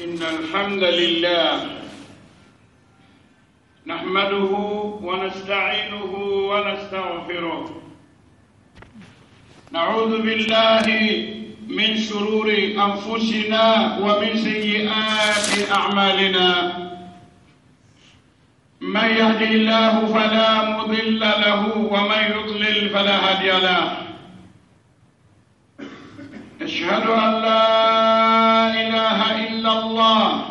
إن الحمد لله نحمده ونستعينه ونستغفره، نعوذ بالله من شرور أنفسنا ومن سيئات أعمالنا، من يهده الله فلا مضل له ومن يضلل فلا هادي له. أشهد أن لا إله إلا الله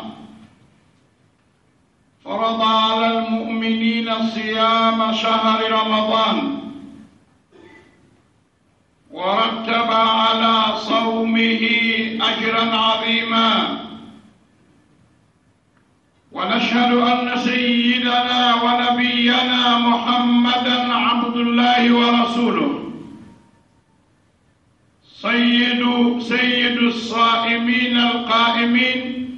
فرض على المؤمنين صيام شهر رمضان ورتب على صومه أجرا عظيما، ونشهد أن سيدنا ونبينا محمدا عبد الله ورسوله، سيد الصائمين القائمين،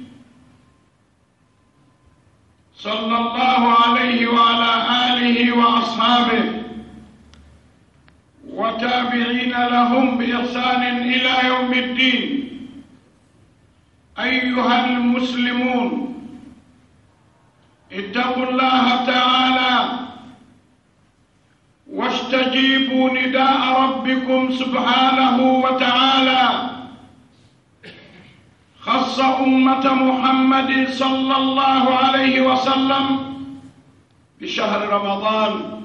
صلى الله عليه وعلى آله وأصحابه وتابعين لهم بإحسان إلى يوم الدين. أيها المسلمون، اتقوا الله تعالى واستجيبوا نداء ربكم سبحانه وتعالى. خص أمة محمد صلى الله عليه وسلم بشهر رمضان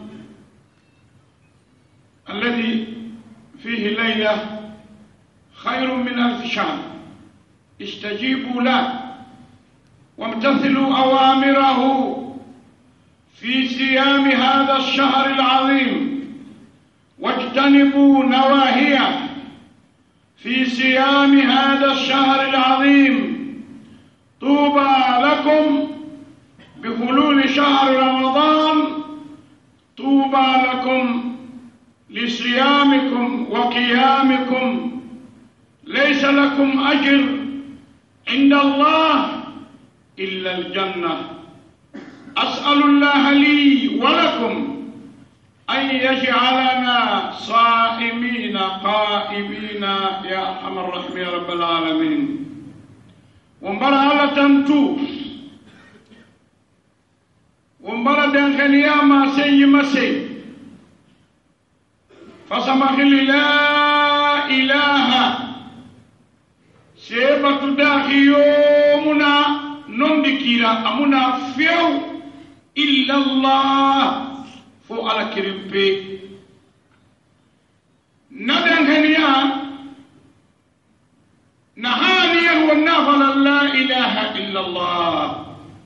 الذي فيه ليلة خير من 1000 شهر. استجيبوا له وامتثلوا أوامره في صيام هذا الشهر العظيم، واجتنبوا نواهيه في صيام هذا الشهر العظيم. طوبى لكم بحلول شهر رمضان، طوبى لكم لصيامكم وقيامكم، ليس لكم أجر عند الله إلا الجنة. أسأل الله لي ولكم أن يجعلنا صائمين قائمين يا أرحم الراحمين يا رب العالمين. ومبارا على تنتو ومبارا دنخنيا ما سي مسي فسمخل لا إله سيبة داخي يومنا نندكيرا أمنا فيو إلا الله فو على كريمبي ندنهنيا نهانيا والنافل لا إله إلا الله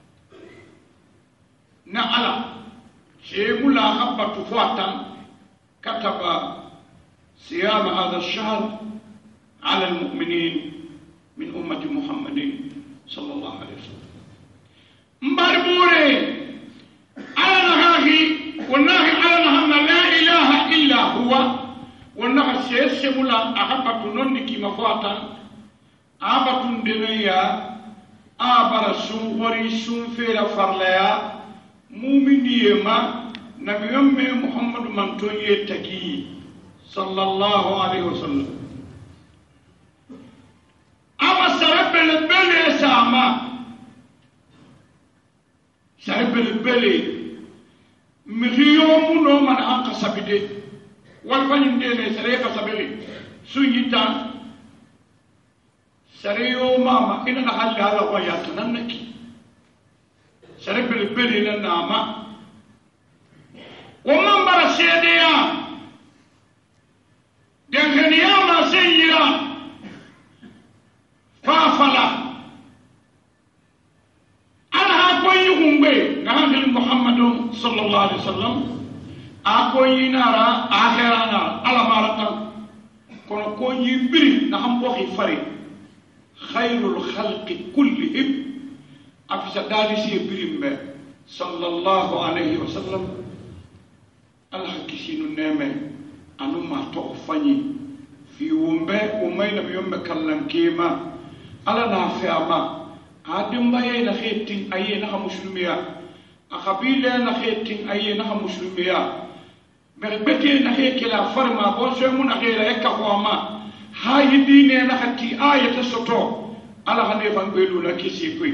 نعلا شيء لا خبط فواتا كتب صيام هذا الشهر على المؤمنين من أمة محمد صلى الله عليه وسلم. مبربوري على نهاهي والناهي على نهانا لا إله إلا هو، والناهي سيسمولا أحبت نونكي مفاتا أحبت دنيا أبرا سنغوري سنفير فرليا مؤمنيما نبي أمي محمد منتون يتكي صلى الله عليه وسلم. أما سرب البلي ساما سرب البلي مليون من أنك سبيدي والفن دين سريك سبيلي سويتا سريو ماما إن نحل هذا وياتنا نكي سرب البلي لناما ومن برسيديا دنخنيا ما سيئا فافلا أنا أقول يغنبي نحن محمد صلى الله عليه وسلم أقول ينارا آخرانا على مارتا كون يبري نحن بوخي فري خير الخلق كلهم أفسد دالسي بريم صلى الله عليه وسلم. الحكيسين النعمة أنو ما تغفني في ومبه ومين بيوم كلام كيما على نافعما عادم باي نخيتين أي نها مسلمية أقبيلة نخيتين أي نها مسلمية مربتي نخي كلا فرما بوسمو نخي لك قوما هاي ديني نختي آية سطو ala hande fan belu na kisi koy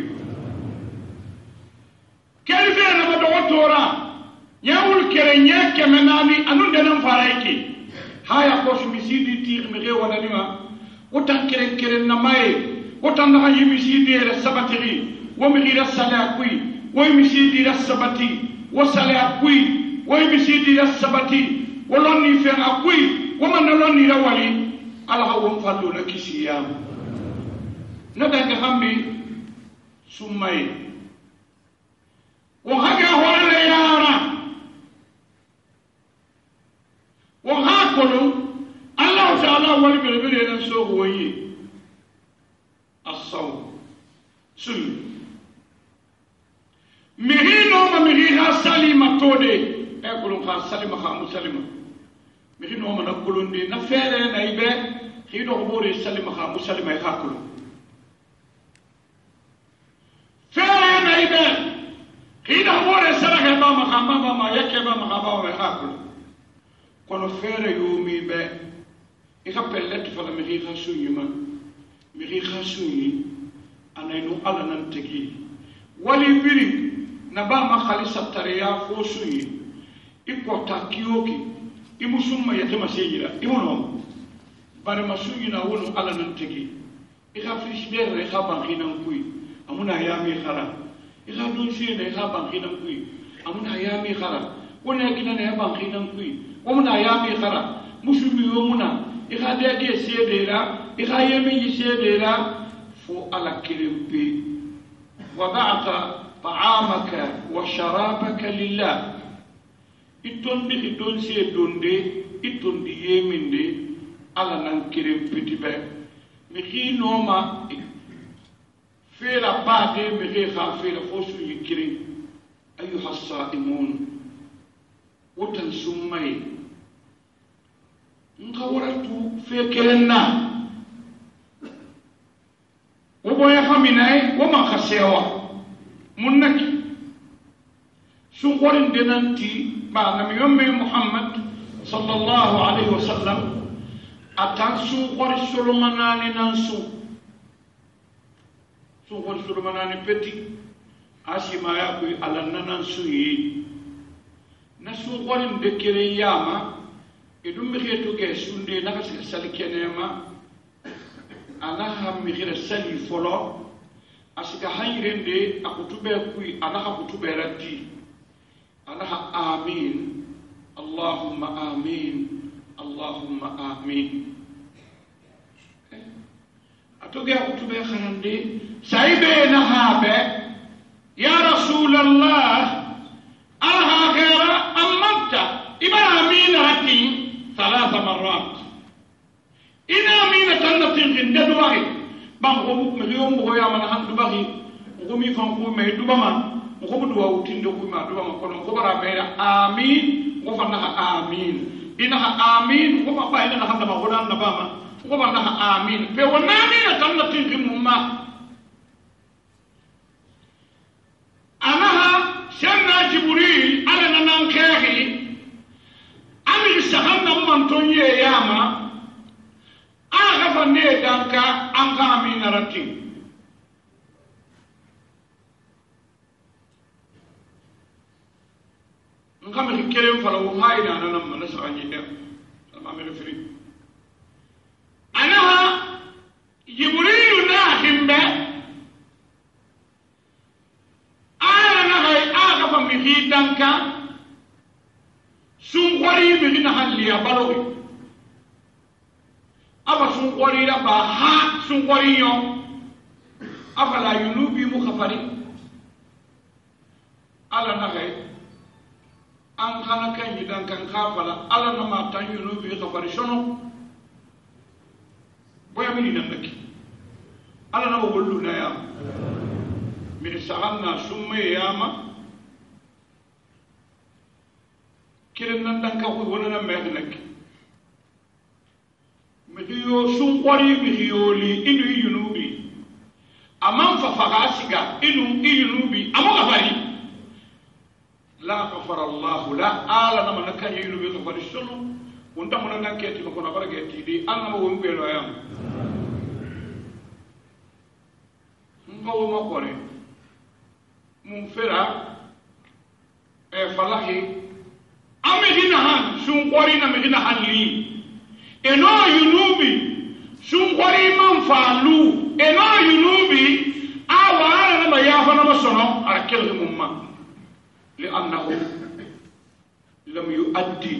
kelbe na ma dogotora nyawul kere nyake menani anu denan faraiki haya ko su misidi tir mi re wala nima otan kere na mai otan na yimi sidi re sabatiri wo mi gira sala kuy wo mi sidi re sabati wo sala kuy wo mi sidi re sabati wo lonni fe akuy wo man lonni rawali ala hawum fallu na kisiyam na daga hambi summai wo haga holle yara wo hakolu Allah ta'ala wal bilbil nan so woyi asaw sun mirino ma mirina salima tode e kulun kha salima kha musalima mirino ma na kulundi na fere na ibe khido bore salima kha musalima e hakulu fere na ibe khido bore salaka ba ma kha ba ma yake ba ma ba wa hakulu kono fere yumi be e ka pellet fa la miri kha sunyima miri kha sunyi anayno ala nan tegi wali biri na ba ma khalisa tariya fo sunyi iko takiyoki imusumma yatema sejira imuno bare masunyi na wono ala nan tegi e ka frigidaire e ka bankinan kuy amuna yami khara e ka don sene e ka bankinan kuy amuna yami khara wona gina ne bankinan kuy wona yami khara musumi yomuna e ka dege sedera e ka yemi sedera fo ala kirimpi wada'ta طعامك وشرابك لله itondi idon se donde itondi yeminde ala nan kirem petibe mi khino ma fela bade mi kha fela fosu yikiri ayuha as-saimun wotan summai ngawratu fe kerenna wo boya khaminai wo man khasewa munnaki sun qorin denanti ba nam yomme Muhammad sallallahu alaihi wasallam atan sun qori sulumanani nan sun qori sulumanani peti asima ya ku alannan suyi na sun qorin de kere yama edum mi xetu ke sunde naka sal kenema ana ham mi xira sali folo asika hayrende akutube kuy anaha kutube rati anaha amin allahumma amin allahumma amin atoge akutube kharande saibe na habe ya rasulullah alha khaira amanta iba amin rati ثلاث مرات ina amina tannatin gindadu wahid bang ko million ko ya man han dubahi ko mi fan ko me dubama ko bu duwa utindo ko ma dubama ko ko bara be amin ko fa na amin ina amin ko ma ba ina handa ma ko dan na bama ko ba na amin pe wona ni na tan na tin mumma anaha shanna jibril ala nan kahi ami sahanna man tonye yama aga fanne danka anka amina rati ngam ri kelem fala wo hayna nan man nasani dem sama me refri anaha jibril na himbe ala na hay aga fa mi hi danka sun qari mi na haliya balo aba sun qori la ba ha sun qori yo afala yunubi mukhafari ala na hay an kana kan yidan kan khafala ala na ma tan yunubi khafari sono boya mi nan naki ala na wollu na ya mi sahanna summe yama kiren nan dan ka ko wona na me naki mihiyo sun kwari mihiyoli inu yunubi aman fa fagasiga inu yunubi amu gafari la ghafara Allah la ala na manaka yunubi gafari sunu unta mun nan keti ko na barage ti di an ma won belo yam wo makore mun fera falahi amehina han sun qori na mehina hanli eno yunubi sun qori man falu eno yunubi awa na ma yafa na masono arakel mumma لأنه لم يؤدي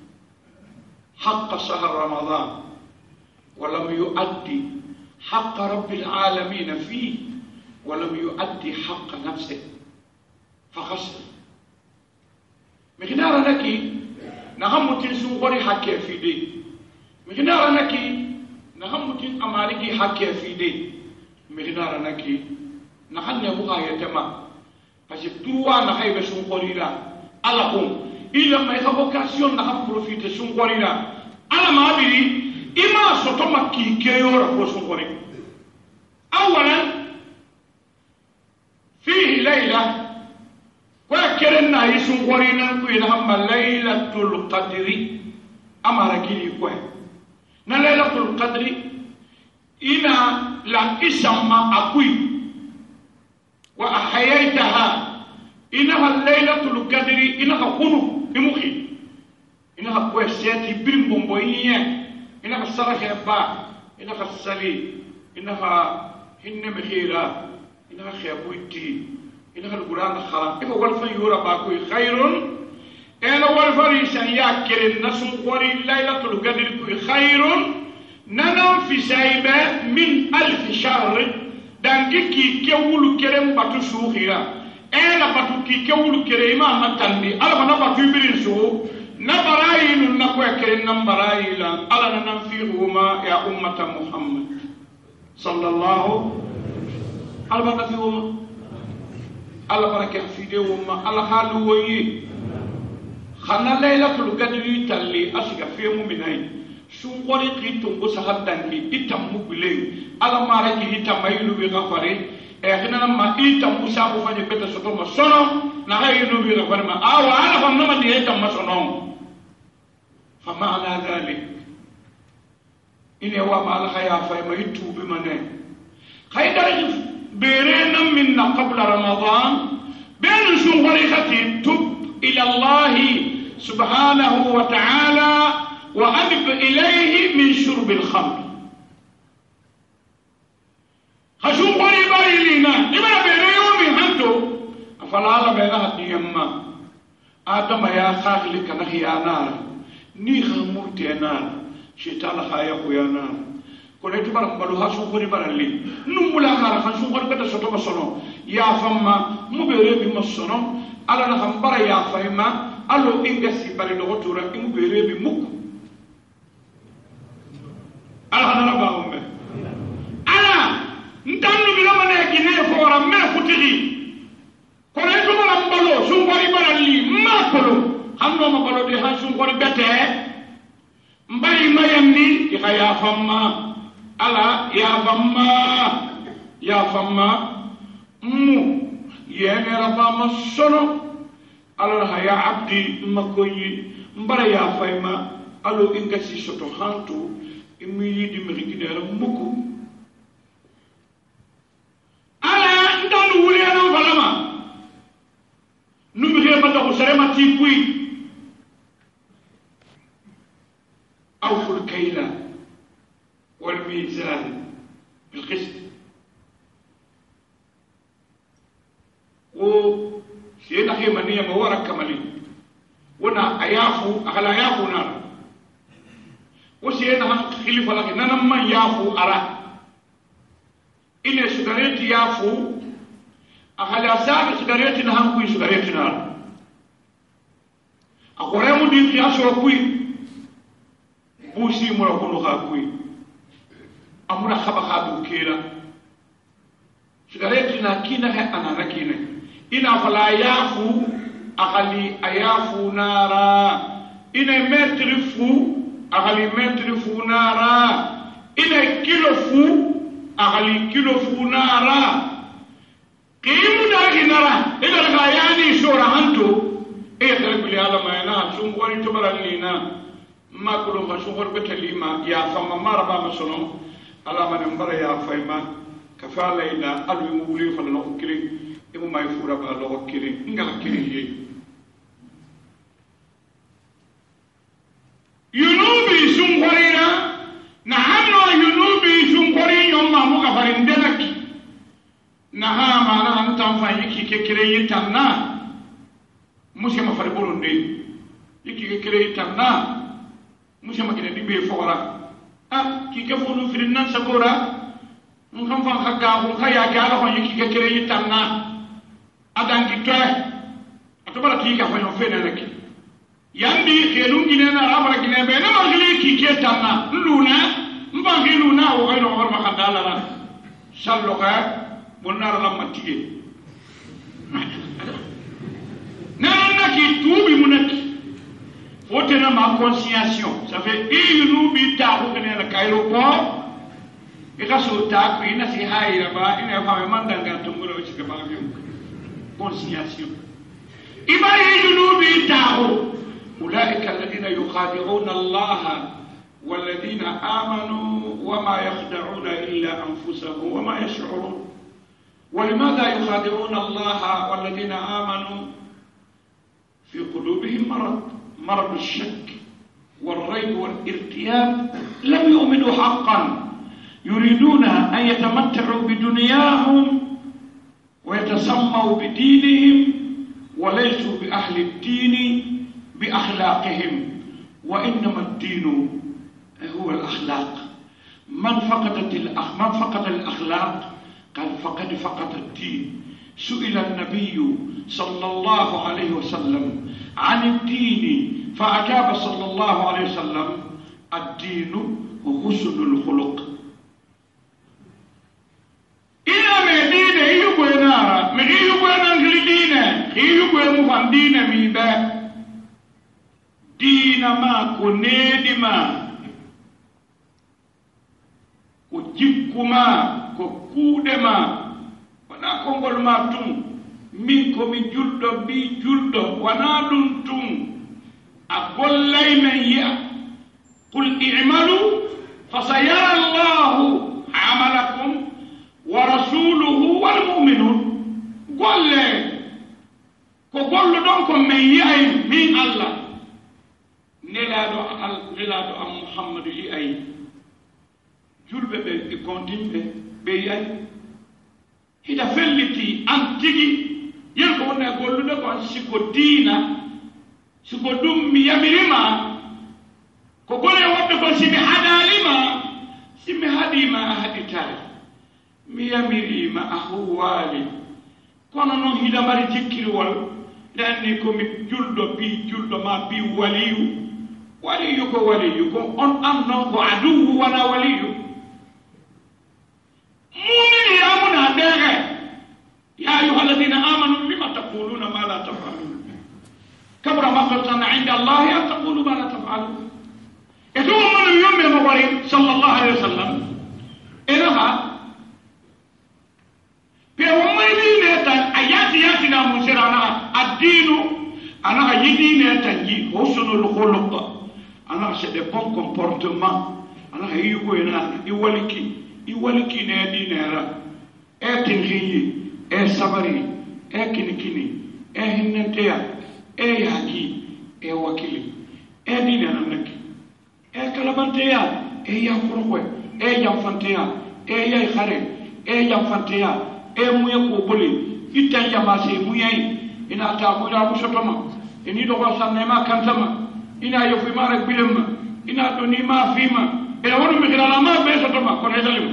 حق شهر رمضان ولم يؤدي حق رب العالمين فيه ولم يؤدي حق نفسه فخسر مغنار لك نغمتين سوغري حكي في دي مغنار لك نغمتين أمالكي حكي في دي مغنار لك نحن يبغى يتما parce que tuwa na haybe sun qorira ala ko ila may ka vocation na ha profiter sun qorira ala ma biri ima soto makki keyora ko sun qori awalan fihi layla wa kerenna yi sun qorina ko ila hamma laylatul qadri amara gili ko na laylatul qadri ina la isama akui وأحييتها إنها الليلة القدر إنها خنو بمخي إنها كويسياتي بالبومبوية إنها الصرخة با إنها السلي إنها هن مخيرا إنها خيابويتي إنها القرآن الخرام إنها والفن يورا باكوي خير إنها والفن يسياكر النسو قري الليلة القدر خير ننام في سايبة من 1000 شهر dangi ki kewulu kere batu suhira ela batu ki kewulu kere ima matandi ala bana batu birin su na barayi nun na ko kere nan barayi la ala na nan fi huma ya ummata muhammad sallallahu ala bana fi huma ala baraka fi de huma ala halu woyi khana laylatul qadri talli asga fi mu'minai sun qori ki tungo sahaddangi itam mubile ala mara ki hitam mayilu bi gafare khina ma itam musa ko fanye beta soto ma sono na hayilu bi gafare ma awa ala fam nama di itam ma sono fa ma'ana dhalik ine wa ma ala khaya fa ma yitu bi mane khaydar berena minna qabla ramadan ben sun qori khati tub ila allah subhanahu wa ta'ala وأنب إليه من شرب الخمر خشوم قريبا إلينا إبرا بيريوم هندو أفلا بينها ديما آدم يا خاخلك نخي يا نار نيخ مرت يا نار شيطان خايق يا نار كنا تبارك ملوها شوم قريبا لي نمولا خارا خشوم قريبا تسوتو بسونو يا فما مبيري بمسونو على نخمبرا يا فهما ألو إنجسي بري دوغتورا إمو بيري بمكو ala hana ba umme ala ntannu bi lama ne gine fora me futigi ko ne to mala mbalo sun gori barali ma kolo hanno ma balo de han sun gori bete mbay mayamni ki khaya famma ala ya famma mu yene raba masono ala haya abdi makoyi mbara ya fayma alo ingasi soto hantu imiri di merigidera muku ala ndanu wulena falama numire bata ko sarema tikui awful kayla wal mizan bil qist wo siyena khimaniya mawara kamali wana ayafu akala ayafu na وسينا هم خليفة لكن أنا ما يافو أرى إن سكرت يافو أهل أسار سكرت نهم كوي سكرت نار أقولهم دين في أسر كوي بوسي مركونو كوي أمورا خبا خابو كيرا سكرت ناكينا أنا ناكينا إن فلا يافو أهلي أيافو نارا إن مترفو أغلي متر فونارا إلى كيلو فو أغلي كيلو فونارا قيمو داكي نارا إذا الغاياني شورا هنتو إيه تربي لي على ما ينا سنقواني تبرا لينا ما كلهم سنقوان بتليما يا فما ما ربا مسلم على ما نمبر يا فايما كفالا إلى ألو مولي فلا كري إمو ما يفورا بالله كري إنغلا كري ينوبي سنغرينا نحن ينوبي سنغرين يوم ما مغفرين دلك نها مانا أنتم فايكي كري تنا موسى ما فربولون دي يكي كري تنا موسى ما كنا دي بيفورا كي كفولو في الناس سبورا نخم فان خاقا ونخايا كالا هون يكي كري تنا أدان كي توي أتبرا كي كفايون فينا لك yandi xelum gine na rabra gine be na magli ki ke tanna luna mbangi luna o gayno war ma khadala la sallo ka bonar la matige na ki tubi munaki fotena ma conscience ça fait une bi ta ko gine la kayro ko e ka so ta ko ina si hayra ba ina fa mandanga tumuro ci ka ba bi conscience ibari junubi ta'u أولئك الذين يخادعون الله والذين آمنوا وما يخدعون إلا أنفسهم وما يشعرون ولماذا يخادعون الله والذين آمنوا في قلوبهم مرض الشك والريب والارتياب لم يؤمنوا حقا يريدون أن يتمتعوا بدنياهم ويتسموا بدينهم وليسوا بأهل الدين بأخلاقهم وإنما الدين هو الأخلاق من فقد الأخلاق قال فقد الدين سئل النبي صلى الله عليه وسلم عن الدين فأجاب صلى الله عليه وسلم الدين حسن الخلق إلى مدينة يبغى نارا يبغى نانجلي دينة يبغى مفان دينة ميبا دينا ما كنيدي ما كجيكو ما ككود ما وانا كونغول ما تون مينكو مي جولدو بي جولدو وانا دون تون أقول لي من يا قل اعملوا فسيرى الله عملكم ورسوله والمؤمنون قل لي كقول دونكم من يا من الله nelado am muhammadu yi ay julbe be kontimbe be yay hida felliti antigi yen ko wona gollude ko siko diina siko dum mi yamirima ko gole wadde ko simi hadalima simi hadima haditari mi yamirima ahwali kono non hida mari jikkirwol danni ko mi juldo ma bi waliyu وليك أن أنه عدو ولا ولي مؤمن يا منادر يا أيها الذين آمنوا لما تقولون ما لا تفعلون كبر مقتا عند الله أن تقولوا ما لا تفعلون يتوب من يوم المبارك صلى الله عليه وسلم إنها بأمين آياتنا مسيرنا الدين أنا يدين تنجي حسن الخلق أنا c'est des bons comportements أنا هيجو هنا يوالكي نادي نرا تنهي سبري كنكني هنتيا ياكي وكيل دينا نك كلامتيا يا فروه يا فانتيا يا خارج يا فانتيا مويا كوبولي يتانيا ماسي مويا ina ta mu da musotoma ini do ko sanne ma kantama ina yo fi mara bilemma ina do ni ma fima ina wonu mi kala ma be sotoma ko ne dalim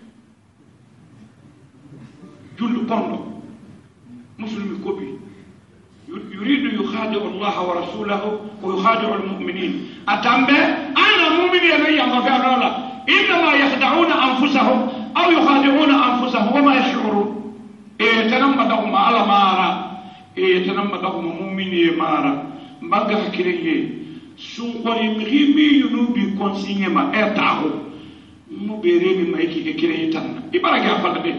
jullu pondo muslimi kobi yuridu yukhadi'u Allah wa rasulahu wa yukhadi'u al-mu'minin atambe ana mu'mini ya yamba fa dola inma yakhda'una anfusahum aw yukhadi'una anfusahum wa ma yash'urun tanamma dahum ala mara tanamma dahum mu'mini mara mbaga hakiriye sunkori mihimi yunubi konsigne ma etaho mu bere mi maiki ke kire tan ibara ga fala de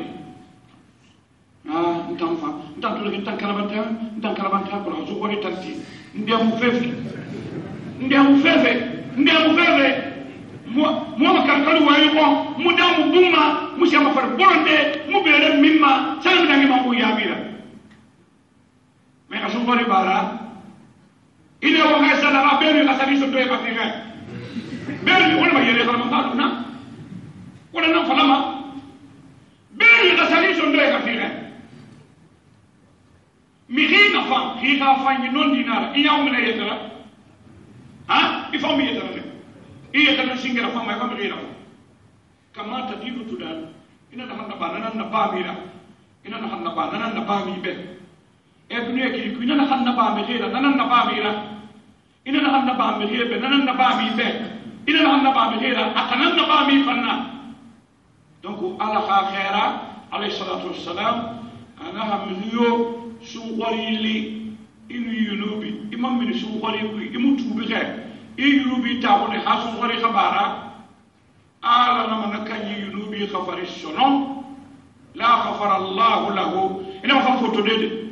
ntam to ntan kalabanta ko so ko tanti ndemu fefe mo karkaru wayi ko mu damu bumma mu sama far bonde mu bere mimma salam dangi ma ko yabira mais ka sun bari bara ile wo ga sala be ni asali so doy afrika be ni wala ma yele kala ma na wala na falama be ni asali so doy afrika mi rina fa ni non dinara iya umna yetara ha ifo mi yetara iya kana singera fa mai kamar ina kama ta dibu tudan ina da hanna banana na ba mira ina da hanna banana na ba mi be e bunu e kiri ina da hanna ba mi gira nan na ba mira ina da hanna ba mi gira nan na ba mi be ina da hanna ba mi gira akanan na ba mi fanna donc ala khaira alayhi salatu wassalam ana hamliyo su warili inu yunubi imam min su warili imu tubi khe yunubi taxone xa suxori xabara ala namana kañi yunubi xafari sonon la xafara allahu lahu inama xam foto de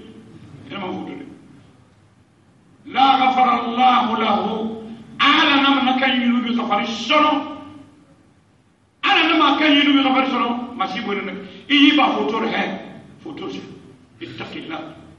la xafara allahu lahu ala namana kañi yunubi xafari sonon ala nama kañi yunubi xafari sonon masiboyne nak iyi ba fotor he fotor se ittaqillah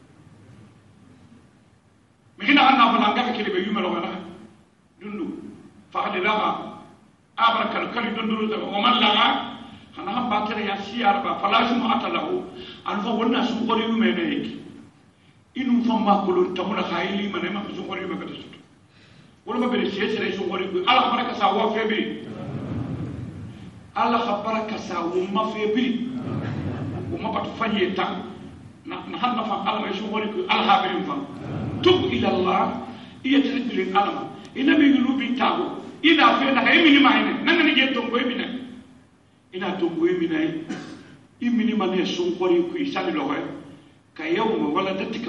mi xina xanna fana ngafe kilibe yumeloxena dundu fahade laga abrakal kali dundu da o man laga xana xam batere ya siyar ba falasum atalahu an fa wonna su xori yu mene yeki inu fa makulun tamuna khayli mane ma su xori yu mega tasu wala ma bere sesere su xori yu ala baraka sa wa febi ala baraka sa wa ma febi o ma bat fanye tan na hanna fa ala su xori yu ala habirim fa tub ila allah iyatribil alama ina mi lubi tago ina fe na hay mini mayne nanga ni je tongo emina ina tongo emina imini mane sun qori ku isali lo hay ka yawma wala datika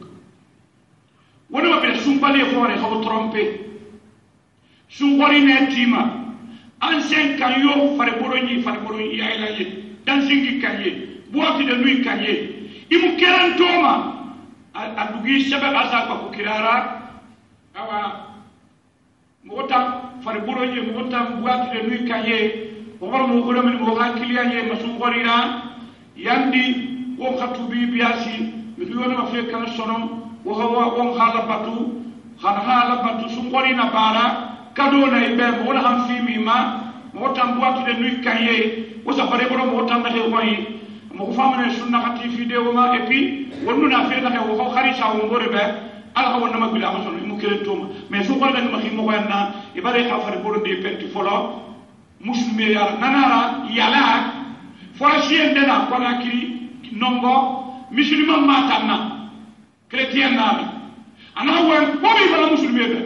wala ma be sun bale fore ko tromper sun qori ne tima ancien kayo fare boroni ay la ye dan singi kaye boati de lui kaye imu kerantoma adugi sabab asa ko kirara awa mota fare boroje mota buati de nuit kaye o war mo ko men mo hakiliya ye masu gorina yandi o khatubi biasi mi yona ma fe kan sono o hawa on hala batu su gorina bara kado na ibe mo na ham fi mi ma mota buati de nuit kaye o sa fare boro mota na he koyi mo ko famane sunna khati fi de o ma et puis wonu na fe na he o kharisa o ngore be ala ko nama bila ma sono mu kere toma mais su ko dañ ma xi mo ko na ibare khafari boro de penti folo muslimi ya nanara yala fora sien dena ko na kiri nongo musulman matanna chrétien na ana won ko bi bala muslimi be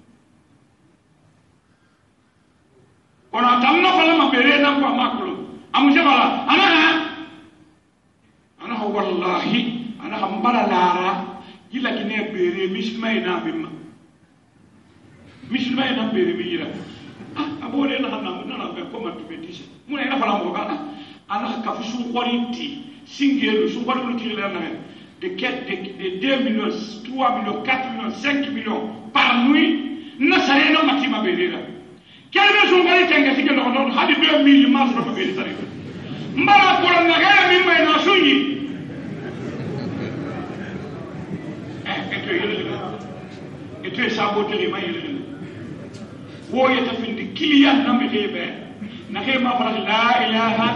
ona tamna bala ma bere na ko maklo amu jabala ana wallahi ana hambara lara ila kine bere mismay na bimma mismay na bere mi yira abole na hanna na be ko matu betise mun ina fala mo kana ana ka fu su quality singelu su quality la na de 2 millions 3 millions 4 millions 5 millions par nuit na sare no matima bere la kelbe su quality ngati ke no don hadi 2 millions mas no bere sare mbara ko na ga mi mai na sunyi eto e sabotere ma yele wo yeta findi kiliyan nambe hebe na hema fara la ilaha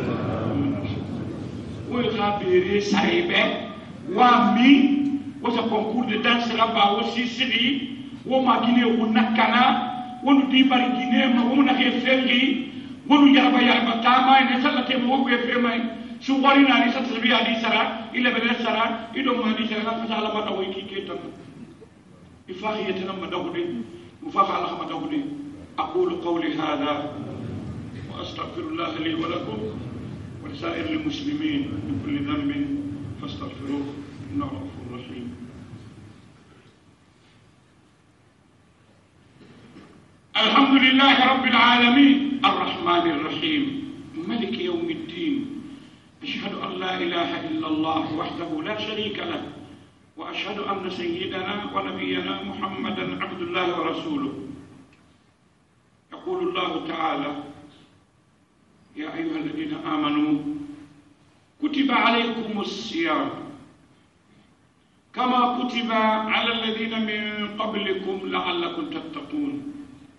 wo khabere saibe wa mi wo sa concours de danse là-bas aussi sidi wo ma gine wo nakana wo di bari gine ma wo na he felli wo yarba tama ne salate mo wo fe mai su wari na ni satri bi adi sara ila be sara ido ma di sara ka sala ma dawo ki ke tan ifahi yatana ma dawo de mufaha Allah ma dawo de aqulu qawli hadha wa astaghfirullah li wa lakum wa lisa'ir al muslimin min kulli dhanbin fastaghfiruhu innahu ghafurur rahim alhamdulillah rabbil alamin arrahmanir rahim مالك يوم الدين أشهد أن لا إله إلا الله وحده لا شريك له وأشهد أن سيدنا ونبينا محمدا عبد الله ورسوله يقول الله تعالى: يا أيها الذين آمنوا كتب عليكم الصيام كما كتب على الذين من قبلكم لعلكم تتقون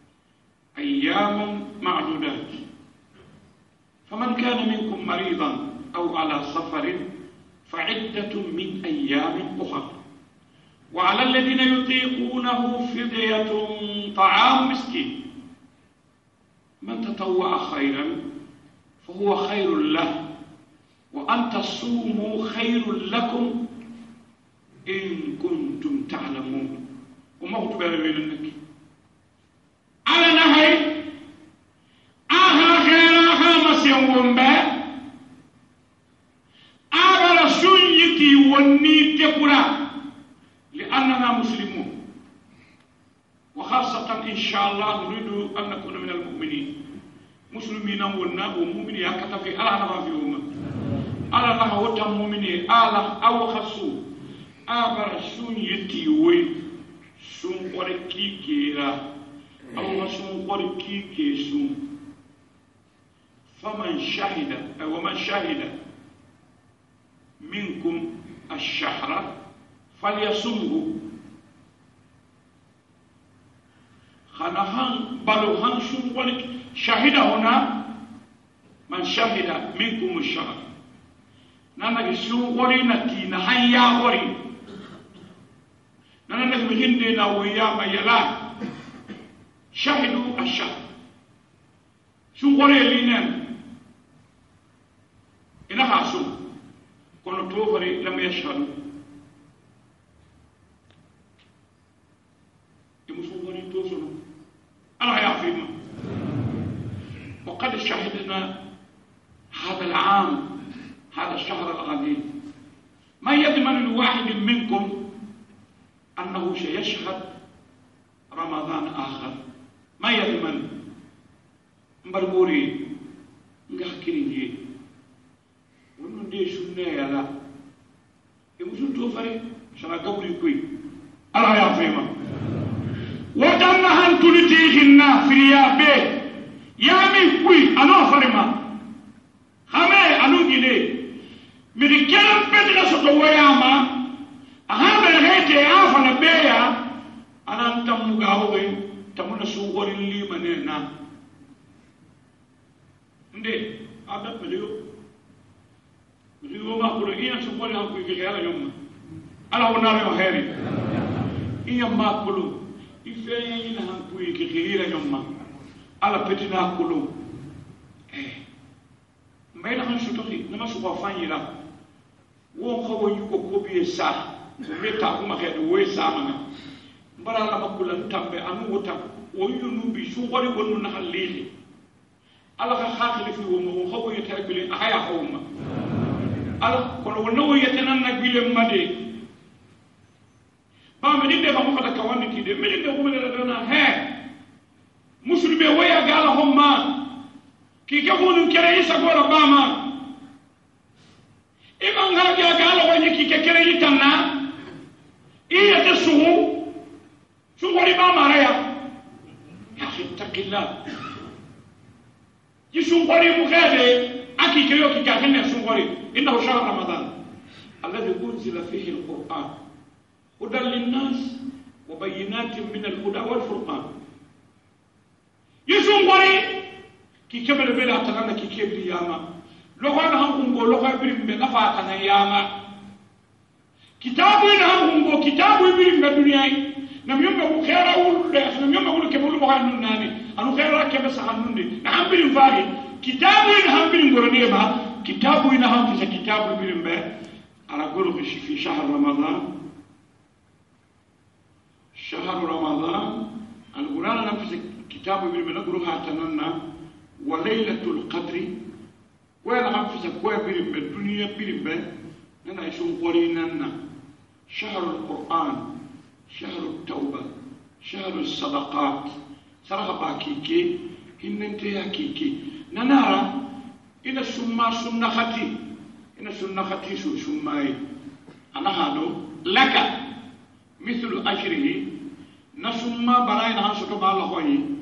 أياما معدودات فمن كان منكم مريضا أو على سفر فعدة من أيام أخرى وعلى الذين يطيقونه فدية طعام مسكين من تطوع خيرا فهو خير له وأن تصوموا خير لكم إن كنتم تعلمون. وما هو تبالي لك على نهي آها خير آها مسيح ومبا آها رسولتي وني تقرأ لأننا مسلمون وخاصة إن شاء الله نريد أن نكون من المؤمنين مسلمين ومؤمنين يكتا في ألا نبا في أمة ألا نبا وطا مؤمنين ألا أو خصو أبرا سون يتيوي سون قركي كيرا أو سون قركي كيسون فمن شهد ومن شهد منكم الشهر فليصمه خنهان بلوهان سون قركي شهد هنا من شهد منكم الشهر نانا سون قري نتي نهان يا قري نانا نهين na ويا يلا شهدوا الشهر سون قري لينن إنها سون كونوا توفري لم يشهدوا يمسون قري توفروا الله يعافينا. وقد شهدنا هذا العام هذا الشهر العظيم ما يضمن الواحد منكم أنه سيشهد رمضان آخر ما يضمن مبربوري نحكي ونودي سنة يلا يمسون توفري شنا قولي كوي الله يعافينا. ودمنا تلتيهن في ريابه يامي كوي أنا فرما خامي أنو جدي مدي كلام بدنا سطوياما أهم الهيتي عافنا بيا أنا أنتم مقاوي تمنا سوغر اللي مننا ندي عدد مليو ما قولوا إينا سوغر هم كوي في خيال يوم ألا هو نار يوهيري إينا ما قولوا إفين هم كوي في خيال يوم ألا بتنا قولوا مبين هم شتوكي نما سوغر فانيلا won xawo yuko ko biye sa meta ko ma xedo way sa ma bara la makula tambe anu wota o yunu bi su xori wonu na xalili ala ka xaxli fi wo xawo yete rek li aya xawma ala ko no no yete nan nak bile made ba me dinde ba mo xata ka wonni ki de me dinde ko me la dana he musulbe waya gala homma ki ka wonu kere isa gora ba ma إما نرجع قالوا وينك ككري تنا إيه تسوه شو قولي ما مريا يا أخي اتق الله يسوع قولي مخاذ أكيد كيوكي كافين يسوع قولي إنه شهر رمضان الذي أنزل فيه القرآن هدى للناس وبينات من الهدى والفرقان يسوع قولي كي كبر بلا تغنى كي كبر ياما لغان هم لغا بريم بنفا كان ياما كتابين هم كتابو بريم بالدنيا نم يوم بقول خيرا ول نم يوم بقول كبول بقول ناني أنا خيرا كبس عنوني نعم بريم فاري كتابين هم بريم قرنيه ما كتابين هم في كتابو بريم به على قوله في شهر رمضان القرآن نفس كتابو بريم نقوله هاتنا وليلة القدر وين هم في سكوى بريم بالدنيا بريم به ننا يشون قريننا شهر القرآن شهر التوبة شهر الصدقات سرها باكيكي إن أنت يا كيكي ننارا إن السما سنة ختي إن السنة ختي شو سماي أنا هادو لك مثل أجره نسما براين هنسكو بالله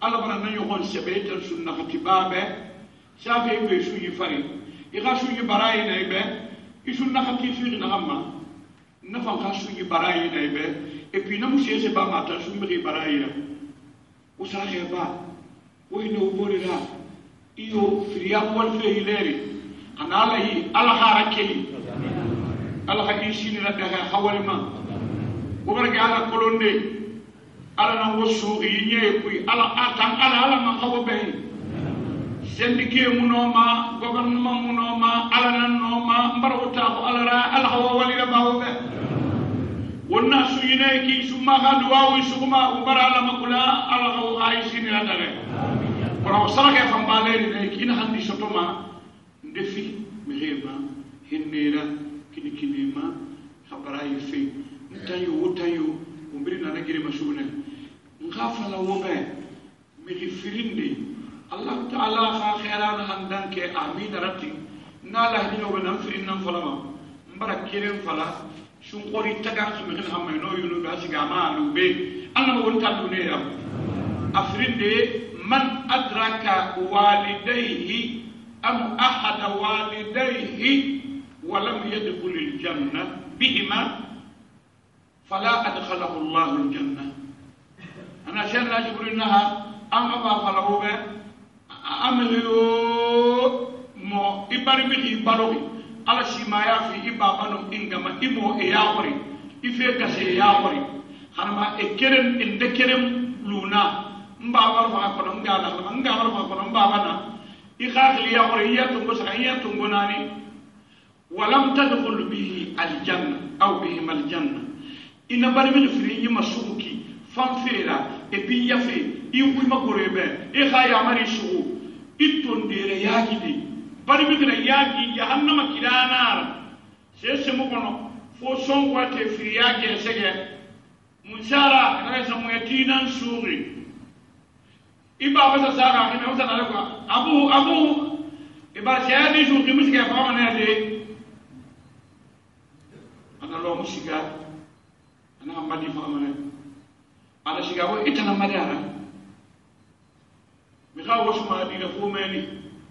ala bana na yogon sebetel sunna khatibabe sabe be suyi fari iga suyi barayi na ibe isunna khatifi na hamma na fan ka suyi barayi na ibe et puis na musie se ba mata sumri barayi na usara ke ba woino borira iyo friya wal fe ileri anala yi ala harakeli ala hadisi ni daga hawalma wobarga ala kolonde ala na wosu yiye kuy ala atan ala ma hawabe sendike munoma gouvernement munoma ala nan noma mbarota ko ala ra ala hawa walira bawobe wonna su yine ki summa hadu wa suma ubara ala makula ala hawa aisi ni daga pour saraka fam baleri ne kina handi sotoma ndefi meheba hinnera kinikinema khabara yifi ntayo umbiri na nagiri masune ngafala wobe mi firinde Allah ta'ala kha khairan handan ke amin rati nala hino bana firin nan falama mbarak kiren fala shun qori taga mi khil hamay no yulu ba siga ma lu be Allah won tan ne ya afride man adraka walidayhi am ahad walidayhi wa lam yadkhul al-janna bihima fala adkhalahu Allah al-janna ana shanna jibrinaha amma ba falahu be amliyo mo ibarbi ibalogi ala shimaya fi ibabano ingama imo e yaqori ife kase yaqori hanma e kerem inde kerem luna mbawar fa ko ngala ngawar fa ko mbabana ikhali yaqori yatum basayyatum gunani walam tadkhul bihi al-janna aw bihim al-janna ina barbi firi masuki fanfera e bi yafe i wima gorebe e khaya mari shugu itondere yagidi barbi dira yagi jahannama kidanar sese mukono fo songwa te firi yagi sege munsara na sa muyatinan suri ibaba sa sara kina usana lako abu iba sayadi shugi muske fa manade ana lo musiga ana amadi fa manade ana shiga wo itana madara mi ga wo suma di da ko meni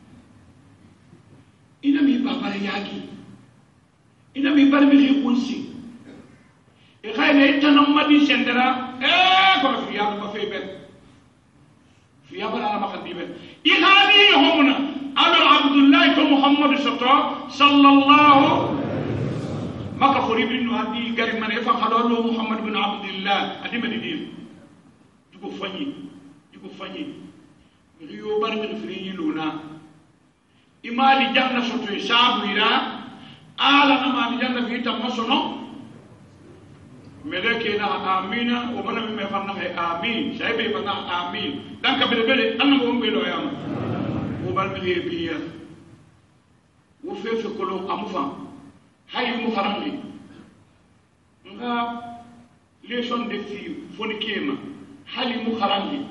ina mi baba yaki ina mi bar mi kunsi e khayne itana madi sendera ko fi ya ma fe ben fi ya bala ma khadi ben ihani homna ala abdullah to muhammad sallallahu maka fori bin hadi gari man e fa khalo muhammad bin abdullah adi medidi ko fanyi riyo bar min firi luna imali janna soto sabu ira ala na mali janna fi tamasono meleke na amina o bana mi me fanna hay amin shaybe bana amin dan ka bele anna mo ngelo yam o bar mi biya wo fefe kolo amufa hay mu farandi nga leçon de fi foni kema hali mukharandi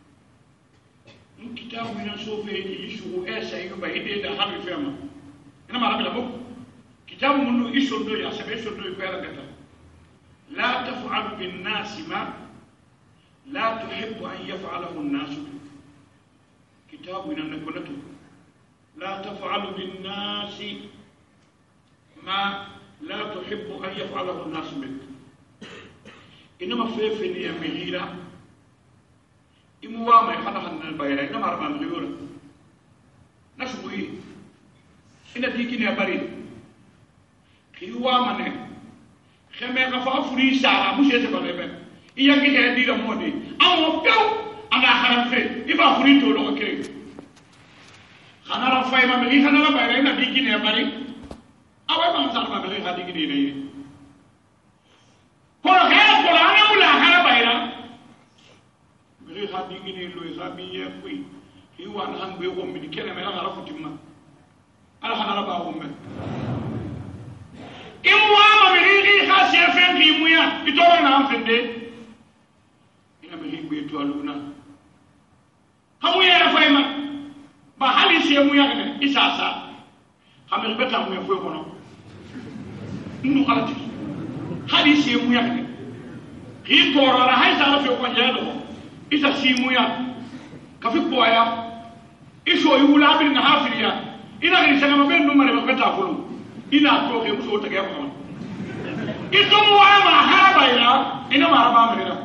kitabu ina sofe yishu esa yuba ide da habi fema ina mara bila bok kitabu mundu isondo ya sabe sondo yara gata la taf'al bin nas ma la tuhibbu an yaf'alahu an-nas kitabu ina nakonatu la taf'al bin nas ma la tuhibbu an yaf'alahu an-nas bik inma fefe ni amira imuwa mai hana hannun bayanai na marman lura na shugoyi ina diki ne bari kiwa mane kheme ka fa furi sara mu shete bale be iya ki he dira modi amo pew ana haramfe iba furi to do kire khana ra fa ma mi khana ra bayrai na diki ne bari awe ma sar ma bele khadi ki ne ko ha ko ana ula ha bayra bele khadi ki ne lo khabi ye kui hi wan han be ko mi kene me la ra futimma ala khana ra ba ko me imwa ma mi khasi fen ki muya itoro na fende ina me higbe to aluna hamu ya fa ma ba hali se muya ne isasa hamel beta muya fo kono nu khalati hali se muya ne ki toro ra hay sa fo ko jado isa si muya kafi boya iso yula bin hafiriya ina ni sanga maben no mare mabeta fulu ina to ke muso ta ga ko ito mo ama haraba ira ina maraba mira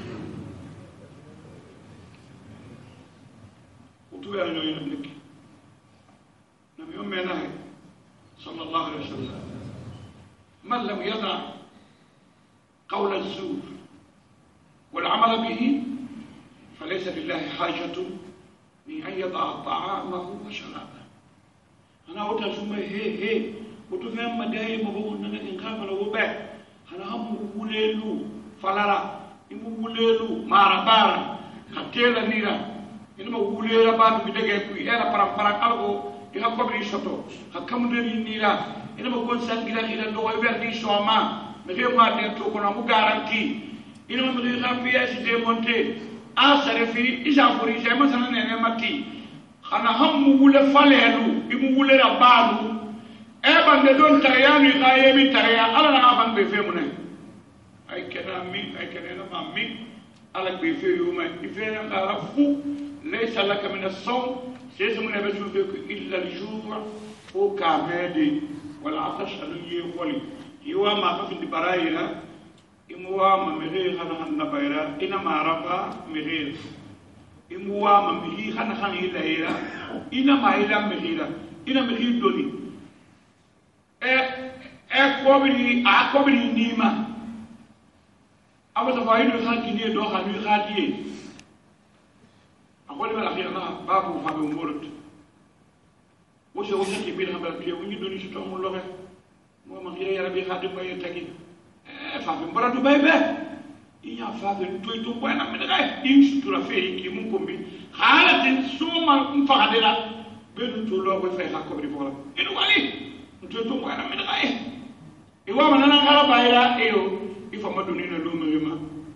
utu ya no ina nek nabi ummena sallallahu alaihi wasallam man lam yada قول الزور والعمل به فليس لله حاجة من أن يضع طعامه وشرابه أنا أقول لكم هي وتفهم مداي مبون نجد كافر وباء أنا هم موللو فلارا موللو ماربارا كتير نيرا إنما موللا بعد بدك كوي أنا برا كارو إذا كبري شطو هكمل نيرا إنما كون سانجلا إذا لو يبردي شوما مغير ما ديتو كنا مو garanti إنما مغير خافيا سيدي مونتي أسرع في إذا فري شيء مثلا نعمتي خنا هم مولى فلهلو يمولى ربالو أبان دون تريان يغايب تريا على نعفان بفهمنا أي كلام مامي على بفهم يوم يفهم عرفوا ليس لك من الصوم سيسمون بشوفك إلا الجوع وكامدي والعطش اللي يولي يوا ما في البرايرة إموا ما مغير خنا النبايرة إنما رفع مغير إموا ما مغير خنا إلهيرة إنما إله مغيرة إنما مغير دوني أكبري نيمة أبو تفاعل خاتيني دو خاني خاتيه أقول ما الأخير أنا بابو فابو مورد وش كبير هم بالكليه وني دوني شو تعمل له mo ma ngira yara bi khadi baye tagi fa bi mbara du bay be inya fa bi toy to boy na mi daga in sutura fe ki mun kombi khalatin suma mfa hadira be du to lo ko fe ha ko bi bola inu wali toy to boy na mi daga e wa man na ngala bayra eyo ifa maduni na lu mi ma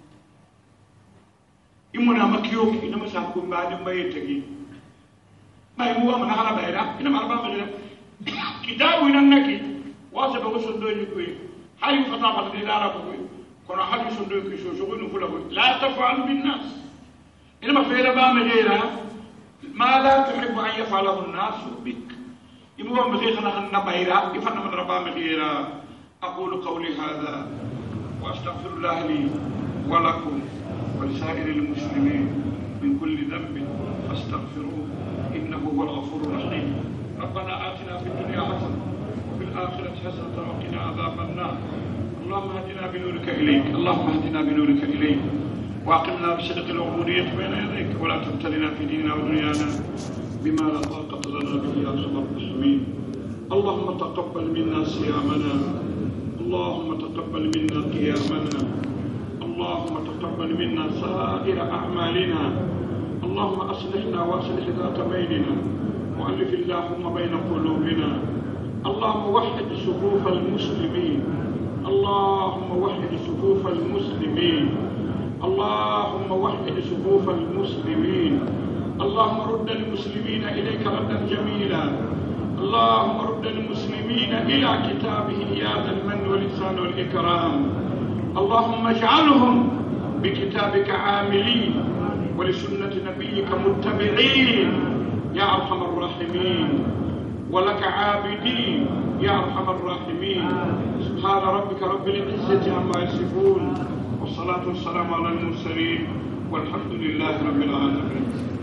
imuna makiyo ina ma sa ko ba di baye tagi bay mu wa man ngala bayra ina ma ba ma kitabu ina naki واسبه وسندوي كوي هاي خطابه الاداره كوي كنا حد سندوي كوي شو نقول لا تفعل بالناس انما فعل ما مغيرا ما لا تحب ان يفعله الناس بك يبغى مغيرا ان نبايرا يفعل من ربا مغيرا اقول قولي هذا واستغفر الله لي ولكم ولسائر المسلمين من كل ذنب فاستغفروه انه هو الغفور الرحيم ربنا آتنا في الدنيا حسنه وفي الآخرة حسنة وقنا عذاب النار اللهم اهدنا بنورك إليك اللهم اهدنا بنورك إليك وأقمنا بصدق العبودية بين يديك ولا تبتلنا في ديننا ودنيانا بما لا طاقة لنا به يا أرحم الراحمين اللهم تقبل منا صيامنا اللهم تقبل منا قيامنا اللهم تقبل منا سائر أعمالنا اللهم أصلحنا وأصلح ذات بيننا وألف اللهم بين قلوبنا اللهم وحد صفوف المسلمين اللهم وحد صفوف المسلمين اللهم وحد صفوف المسلمين اللهم رد المسلمين إليك ردا جميلا اللهم رد المسلمين إلى كتابه يا ذا المن والإحسان والإكرام اللهم اجعلهم بكتابك عاملين ولسنة نبيك متبعين يا أرحم الراحمين ولك عابدين يا أرحم الراحمين سبحان ربك رب العزة عما يصفون والصلاة والسلام على المرسلين والحمد لله رب العالمين.